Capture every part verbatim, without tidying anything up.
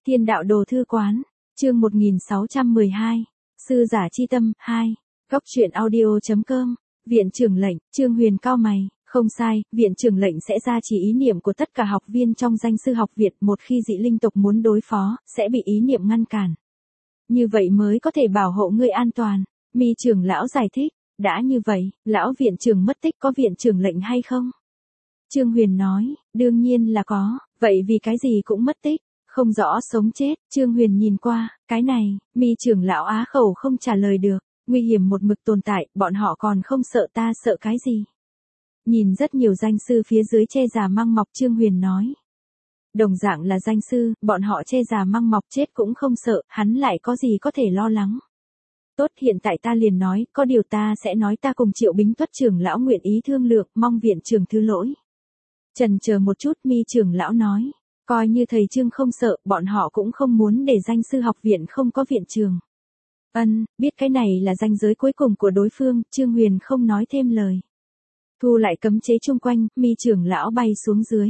Thiên đạo đồ thư quán, chương một nghìn sáu trăm mười hai, sư giả chi tâm, hai, góc truyện audio.com, viện trưởng lệnh, Trương Huyền cao mày, không sai, viện trưởng lệnh sẽ ra chỉ ý niệm của tất cả học viên trong danh sư học viện, một khi dị linh tộc muốn đối phó, sẽ bị ý niệm ngăn cản. Như vậy mới có thể bảo hộ ngươi an toàn, Mi trưởng lão giải thích, đã như vậy, lão viện trưởng mất tích có viện trưởng lệnh hay không? Trương Huyền nói, đương nhiên là có, vậy vì cái gì cũng mất tích. Không rõ sống chết, Trương Huyền nhìn qua, cái này, Mi trưởng lão á khẩu không trả lời được, nguy hiểm một mực tồn tại, bọn họ còn không sợ ta sợ cái gì. Nhìn rất nhiều danh sư phía dưới che già măng mọc, Trương Huyền nói. Đồng dạng là danh sư, bọn họ che già măng mọc chết cũng không sợ, hắn lại có gì có thể lo lắng. Tốt, hiện tại ta liền nói, có điều ta sẽ nói ta cùng Triệu Bính Tuất trưởng lão nguyện ý thương lượng, mong viện trưởng thứ lỗi. Trần chờ một chút, Mi trưởng lão nói. Coi như thầy Trương không sợ, bọn họ cũng không muốn để danh sư học viện không có viện trường. Ân, biết cái này là ranh giới cuối cùng của đối phương, Trương Huyền không nói thêm lời. Thu lại cấm chế chung quanh, Mi trưởng lão bay xuống dưới.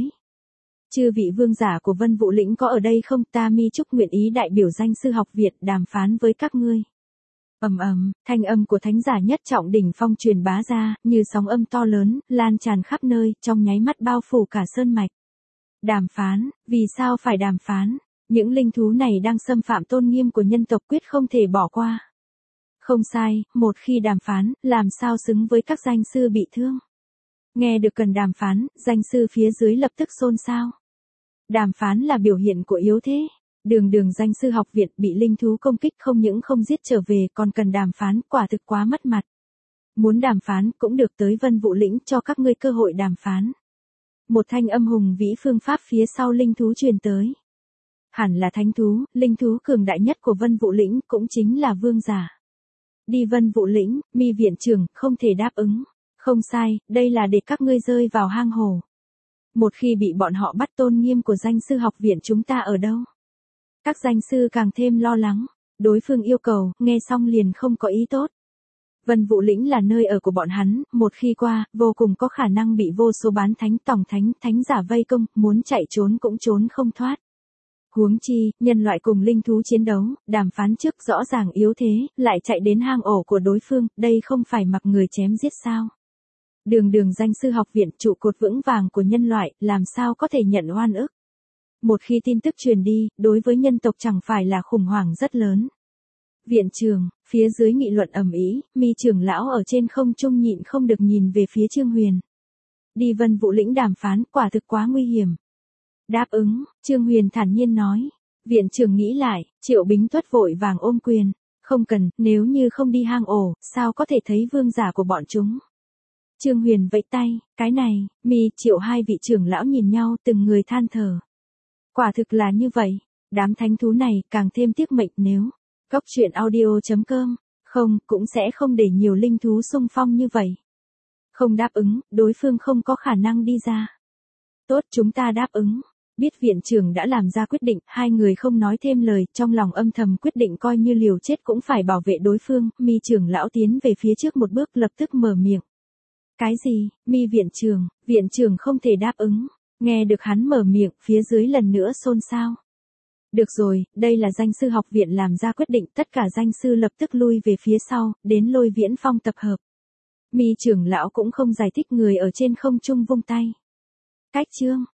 Chư vị vương giả của Vân Vũ Lĩnh có ở đây không? Ta Mi Trúc nguyện ý đại biểu danh sư học viện đàm phán với các ngươi. Ầm ầm, thanh âm của thánh giả nhất trọng đỉnh phong truyền bá ra, như sóng âm to lớn, lan tràn khắp nơi, trong nháy mắt bao phủ cả sơn mạch. Đàm phán, vì sao phải đàm phán? Những linh thú này đang xâm phạm tôn nghiêm của nhân tộc, quyết không thể bỏ qua. Không sai, một khi đàm phán, làm sao xứng với các danh sư bị thương? Nghe được cần đàm phán, danh sư phía dưới lập tức xôn xao. Đàm phán là biểu hiện của yếu thế. Đường đường danh sư học viện bị linh thú công kích, không những không giết trở về còn cần đàm phán, quả thực quá mất mặt. Muốn đàm phán cũng được, tới Vân Vũ Lĩnh cho các ngươi cơ hội đàm phán. Một thanh âm hùng vĩ phương pháp phía sau linh thú truyền tới. Hẳn là thánh thú, linh thú cường đại nhất của Vân Vũ Lĩnh, cũng chính là vương giả. Đi Vân Vũ Lĩnh, Mi viện trưởng, không thể đáp ứng. Không sai, đây là để các ngươi rơi vào hang hổ. Một khi bị bọn họ bắt, tôn nghiêm của danh sư học viện chúng ta ở đâu? Các danh sư càng thêm lo lắng. Đối phương yêu cầu, nghe xong liền không có ý tốt. Vân Vũ Lĩnh là nơi ở của bọn hắn, một khi qua, vô cùng có khả năng bị vô số bán thánh, tổng thánh, thánh giả vây công, muốn chạy trốn cũng trốn không thoát. Huống chi, nhân loại cùng linh thú chiến đấu, đàm phán trước rõ ràng yếu thế, lại chạy đến hang ổ của đối phương, đây không phải mặc người chém giết sao? Đường đường danh sư học viện, trụ cột vững vàng của nhân loại, làm sao có thể nhận oan ức? Một khi tin tức truyền đi, đối với nhân tộc chẳng phải là khủng hoảng rất lớn. Viện trường, phía dưới nghị luận ầm ĩ, Mi trưởng lão ở trên không trung nhịn không được nhìn về phía Trương Huyền. Đi Vân Vũ Lĩnh đàm phán, quả thực quá nguy hiểm. Đáp ứng, Trương Huyền thản nhiên nói. Viện trưởng nghĩ lại, Triệu Bính Tuất vội vàng ôm quyền. Không cần, nếu như không đi hang ổ, sao có thể thấy vương giả của bọn chúng? Trương Huyền vẫy tay, cái này, Mi, Triệu hai vị trưởng lão nhìn nhau, từng người than thở. Quả thực là như vậy, đám thánh thú này càng thêm tiếc mệnh, nếu góc truyện audio.com, không, cũng sẽ không để nhiều linh thú xung phong như vậy. Không đáp ứng, đối phương không có khả năng đi ra. Tốt, chúng ta đáp ứng. Biết viện trưởng đã làm ra quyết định, hai người không nói thêm lời, trong lòng âm thầm quyết định coi như liều chết cũng phải bảo vệ đối phương. Mi trưởng lão tiến về phía trước một bước, lập tức mở miệng. Cái gì? Mi viện trưởng, viện trưởng không thể đáp ứng. Nghe được hắn mở miệng, phía dưới lần nữa xôn xao. Được rồi, đây là danh sư học viện làm ra quyết định, tất cả danh sư lập tức lui về phía sau, đến Lôi Viễn Phong tập hợp. Mi trưởng lão cũng không giải thích, người ở trên không trung vung tay. Cách chương,